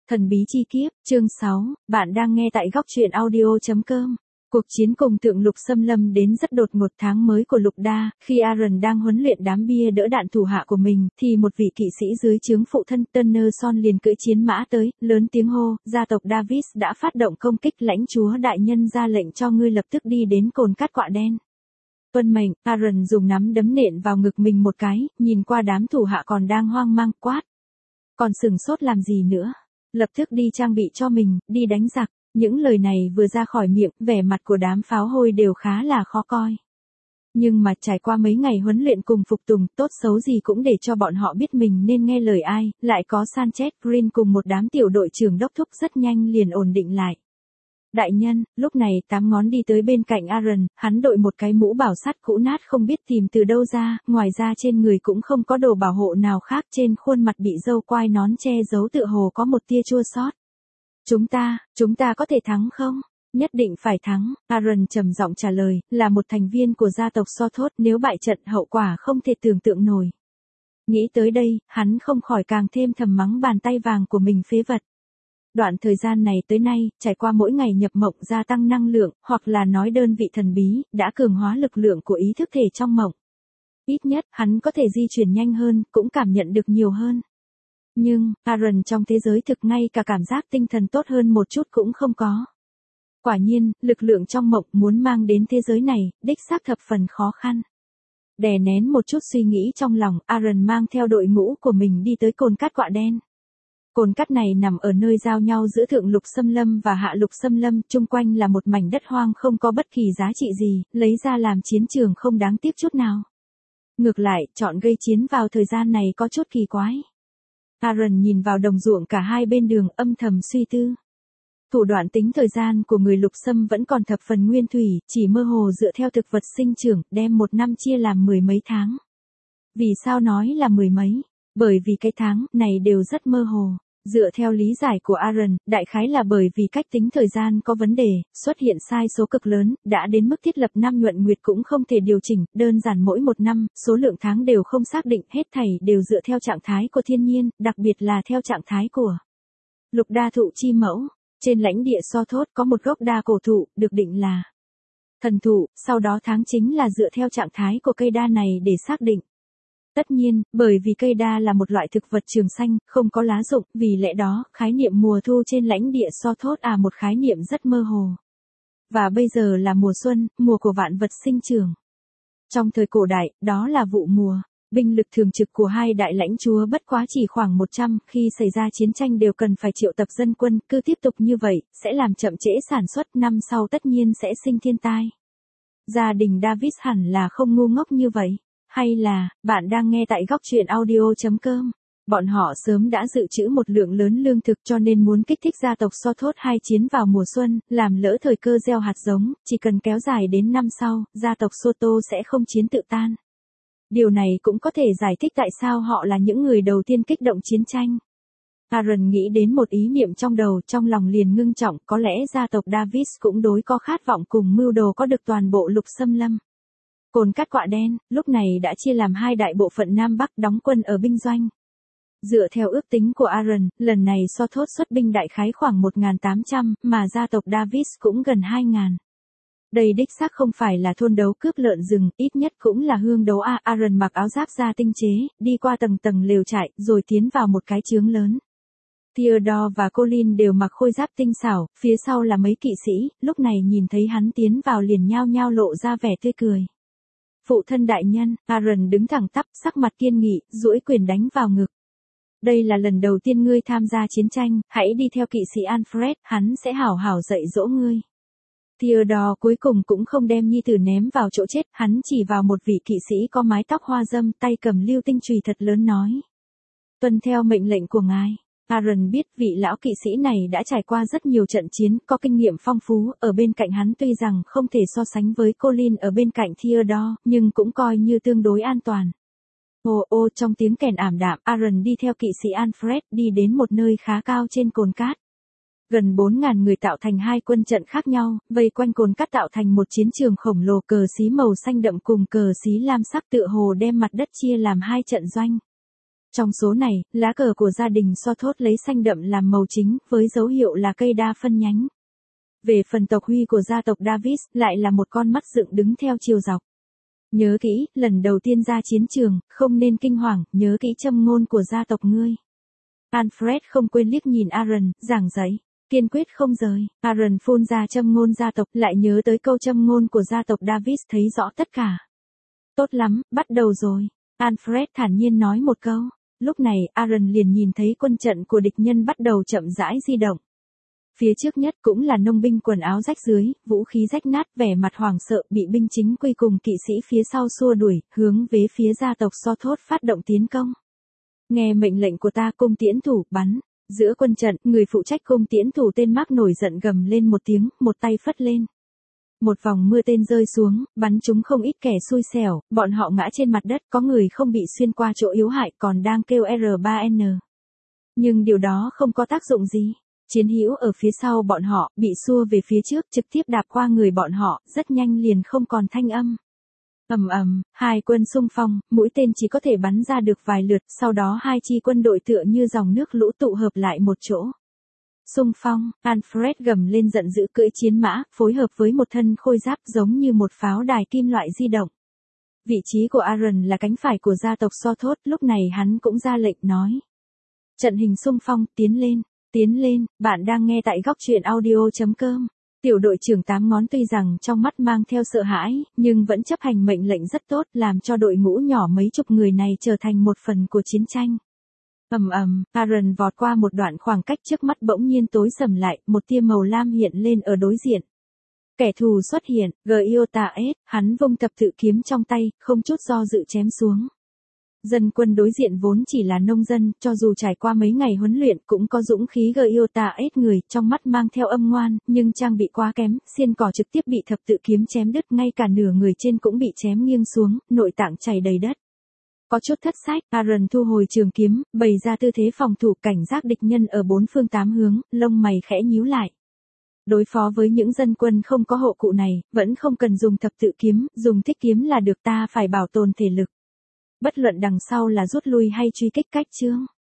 Thần bí chi kiếp, chương 6, bạn đang nghe tại góc truyện audio.com. Cuộc chiến cùng tượng Lục xâm lâm đến rất đột ngột tháng mới của Lục Đa, khi Aaron đang huấn luyện đám bia đỡ đạn thủ hạ của mình, thì một vị kỵ sĩ dưới trướng phụ thân Turner Son liền cưỡi chiến mã tới, lớn tiếng hô, gia tộc Davis đã phát động công kích, lãnh chúa đại nhân ra lệnh cho ngươi lập tức đi đến cồn cát quạ đen. Tuân mệnh, Aaron dùng nắm đấm nện vào ngực mình một cái, nhìn qua đám thủ hạ còn đang hoang mang, quát. Còn sừng sốt làm gì nữa? Lập tức đi trang bị cho mình, đi đánh giặc. Những lời này vừa ra khỏi miệng, vẻ mặt của đám pháo hôi đều khá là khó coi. Nhưng mà trải qua mấy ngày huấn luyện cùng phục tùng, tốt xấu gì cũng để cho bọn họ biết mình nên nghe lời ai, lại có Sanchez Green cùng một đám tiểu đội trưởng đốc thúc rất nhanh liền ổn định lại. Đại nhân, lúc này 8 ngón đi tới bên cạnh Aaron, hắn đội một cái mũ bảo sắt cũ nát không biết tìm từ đâu ra, ngoài ra trên người cũng không có đồ bảo hộ nào khác, trên khuôn mặt bị râu quai nón che giấu tựa hồ có một tia chua xót. Chúng ta có thể thắng không? Nhất định phải thắng, Aaron trầm giọng trả lời, là một thành viên của gia tộc Sothos, nếu bại trận hậu quả không thể tưởng tượng nổi. Nghĩ tới đây, hắn không khỏi càng thêm thầm mắng bàn tay vàng của mình phế vật. Đoạn thời gian này tới nay, trải qua mỗi ngày nhập mộng gia tăng năng lượng, hoặc là nói đơn vị thần bí, đã cường hóa lực lượng của ý thức thể trong mộng. Ít nhất, hắn có thể di chuyển nhanh hơn, cũng cảm nhận được nhiều hơn. Nhưng, Aaron trong thế giới thực ngay cả cảm giác tinh thần tốt hơn một chút cũng không có. Quả nhiên, lực lượng trong mộng muốn mang đến thế giới này, đích xác thập phần khó khăn. Đè nén một chút suy nghĩ trong lòng, Aaron mang theo đội ngũ của mình đi tới cồn cát quạ đen. Cồn cát này nằm ở nơi giao nhau giữa thượng lục xâm lâm và hạ lục xâm lâm, chung quanh là một mảnh đất hoang không có bất kỳ giá trị gì, lấy ra làm chiến trường không đáng tiếc chút nào. Ngược lại, chọn gây chiến vào thời gian này có chút kỳ quái. Aaron nhìn vào đồng ruộng cả hai bên đường, âm thầm suy tư. Thủ đoạn tính thời gian của người lục xâm vẫn còn thập phần nguyên thủy, chỉ mơ hồ dựa theo thực vật sinh trưởng, đem một năm chia làm 10 mấy tháng. Vì sao nói là 10 mấy? Bởi vì cái tháng này đều rất mơ hồ. Dựa theo lý giải của Aaron, đại khái là bởi vì cách tính thời gian có vấn đề, xuất hiện sai số cực lớn, đã đến mức thiết lập năm nhuận nguyệt cũng không thể điều chỉnh, đơn giản mỗi một năm, số lượng tháng đều không xác định, hết thảy đều dựa theo trạng thái của thiên nhiên, đặc biệt là theo trạng thái của Lục Đa thụ chi mẫu. Trên lãnh địa Sothos có một gốc đa cổ thụ, được định là thần thụ, sau đó tháng chính là dựa theo trạng thái của cây đa này để xác định. Tất nhiên, bởi vì cây đa là một loại thực vật trường xanh, không có lá rụng, vì lẽ đó, khái niệm mùa thu trên lãnh địa Sothos một khái niệm rất mơ hồ. Và bây giờ là mùa xuân, mùa của vạn vật sinh trưởng. Trong thời cổ đại, đó là vụ mùa. Binh lực thường trực của hai đại lãnh chúa bất quá chỉ khoảng 100, khi xảy ra chiến tranh đều cần phải triệu tập dân quân, cứ tiếp tục như vậy, sẽ làm chậm trễ sản xuất, năm sau tất nhiên sẽ sinh thiên tai. Gia đình Davis hẳn là không ngu ngốc như vậy. Hay là, bạn đang nghe tại góc truyện audio.com. Bọn họ sớm đã dự trữ một lượng lớn lương thực cho nên muốn kích thích gia tộc Sothos hai chiến vào mùa xuân, làm lỡ thời cơ gieo hạt giống, chỉ cần kéo dài đến năm sau, gia tộc Sothos sẽ không chiến tự tan. Điều này cũng có thể giải thích tại sao họ là những người đầu tiên kích động chiến tranh. Aaron nghĩ đến một ý niệm trong đầu, trong lòng liền ngưng trọng, có lẽ gia tộc Davis cũng đối có khát vọng cùng mưu đồ có được toàn bộ lục xâm lâm. Cồn cát quạ đen, lúc này đã chia làm hai đại bộ phận Nam Bắc đóng quân ở binh doanh. Dựa theo ước tính của Aaron, lần này Sothos xuất binh đại khái khoảng 1.800, mà gia tộc Davis cũng gần 2.000. Đây đích xác không phải là thôn đấu cướp lợn rừng, ít nhất cũng là hương đấu Aaron mặc áo giáp da tinh chế, đi qua tầng tầng lều trại, rồi tiến vào một cái chướng lớn. Theodore và Colin đều mặc khôi giáp tinh xảo, phía sau là mấy kỵ sĩ, lúc này nhìn thấy hắn tiến vào liền nhao nhao lộ ra vẻ tươi cười. Phụ thân đại nhân, Aaron đứng thẳng tắp, sắc mặt kiên nghị, duỗi quyền đánh vào ngực. Đây là lần đầu tiên ngươi tham gia chiến tranh, hãy đi theo kỵ sĩ Alfred, hắn sẽ hảo hảo dạy dỗ ngươi. Theodore cuối cùng cũng không đem nhi tử ném vào chỗ chết, hắn chỉ vào một vị kỵ sĩ có mái tóc hoa râm, tay cầm lưu tinh chùy thật lớn nói. Tuân theo mệnh lệnh của ngài. Aaron biết vị lão kỵ sĩ này đã trải qua rất nhiều trận chiến, có kinh nghiệm phong phú, ở bên cạnh hắn tuy rằng không thể so sánh với Colin ở bên cạnh Theodore, nhưng cũng coi như tương đối an toàn. Trong tiếng kèn ảm đạm, Aaron đi theo kỵ sĩ Alfred đi đến một nơi khá cao trên cồn cát. Gần 4.000 người tạo thành hai quân trận khác nhau, vây quanh cồn cát tạo thành một chiến trường khổng lồ, cờ xí màu xanh đậm cùng cờ xí lam sắc tựa hồ đem mặt đất chia làm hai trận doanh. Trong số này, lá cờ của gia đình Sothos lấy xanh đậm làm màu chính, với dấu hiệu là cây đa phân nhánh. Về phần tộc huy của gia tộc Davis, lại là một con mắt dựng đứng theo chiều dọc. Nhớ kỹ, lần đầu tiên ra chiến trường, không nên kinh hoàng, nhớ kỹ châm ngôn của gia tộc ngươi. Alfred không quên liếc nhìn Aaron, giảng dạy, kiên quyết không rời. Aaron phun ra châm ngôn gia tộc, lại nhớ tới câu châm ngôn của gia tộc Davis, thấy rõ tất cả. Tốt lắm, bắt đầu rồi. Alfred thản nhiên nói một câu. Lúc này, Aaron liền nhìn thấy quân trận của địch nhân bắt đầu chậm rãi di động. Phía trước nhất cũng là nông binh quần áo rách dưới, vũ khí rách nát, vẻ mặt hoảng sợ, bị binh chính quy cùng kỵ sĩ phía sau xua đuổi, hướng về phía gia tộc Sothos phát động tiến công. Nghe mệnh lệnh của ta, cung tiễn thủ, bắn. Giữa quân trận, người phụ trách cung tiễn thủ tên Mark nổi giận gầm lên một tiếng, một tay phất lên. Một vòng mưa tên rơi xuống, bắn chúng không ít kẻ xui xẻo, bọn họ ngã trên mặt đất, có người không bị xuyên qua chỗ yếu hại còn đang kêu R3N. Nhưng điều đó không có tác dụng gì. Chiến hữu ở phía sau bọn họ, bị xua về phía trước, trực tiếp đạp qua người bọn họ, rất nhanh liền không còn thanh âm. Ầm ầm, hai quân xung phong, mũi tên chỉ có thể bắn ra được vài lượt, sau đó hai chi quân đội tựa như dòng nước lũ tụ hợp lại một chỗ. Xung phong, Alfred gầm lên giận dữ cưỡi chiến mã, phối hợp với một thân khôi giáp giống như một pháo đài kim loại di động. Vị trí của Aaron là cánh phải của gia tộc Sothos, lúc này hắn cũng ra lệnh nói. Trận hình xung phong, tiến lên, bạn đang nghe tại góc truyện audio.com. Tiểu đội trưởng 8 ngón tuy rằng trong mắt mang theo sợ hãi, nhưng vẫn chấp hành mệnh lệnh rất tốt, làm cho đội ngũ nhỏ mấy chục người này trở thành một phần của chiến tranh. Ầm ầm, Aaron vọt qua một đoạn khoảng cách, trước mắt bỗng nhiên tối sầm lại, một tia màu lam hiện lên ở đối diện. Kẻ thù xuất hiện, Giota S, hắn vung thập tự kiếm trong tay, không chút do dự chém xuống. Dân quân đối diện vốn chỉ là nông dân, cho dù trải qua mấy ngày huấn luyện cũng có dũng khí Giota S người, trong mắt mang theo âm ngoan, nhưng trang bị quá kém, xiên cỏ trực tiếp bị thập tự kiếm chém đứt, ngay cả nửa người trên cũng bị chém nghiêng xuống, nội tạng chảy đầy đất. Có chút thất sách, Aaron thu hồi trường kiếm, bày ra tư thế phòng thủ, cảnh giác địch nhân ở bốn phương tám hướng, lông mày khẽ nhíu lại. Đối phó với những dân quân không có hộ cụ này, vẫn không cần dùng thập tự kiếm, dùng thích kiếm là được, ta phải bảo tồn thể lực. Bất luận đằng sau là rút lui hay truy kích, cách chương.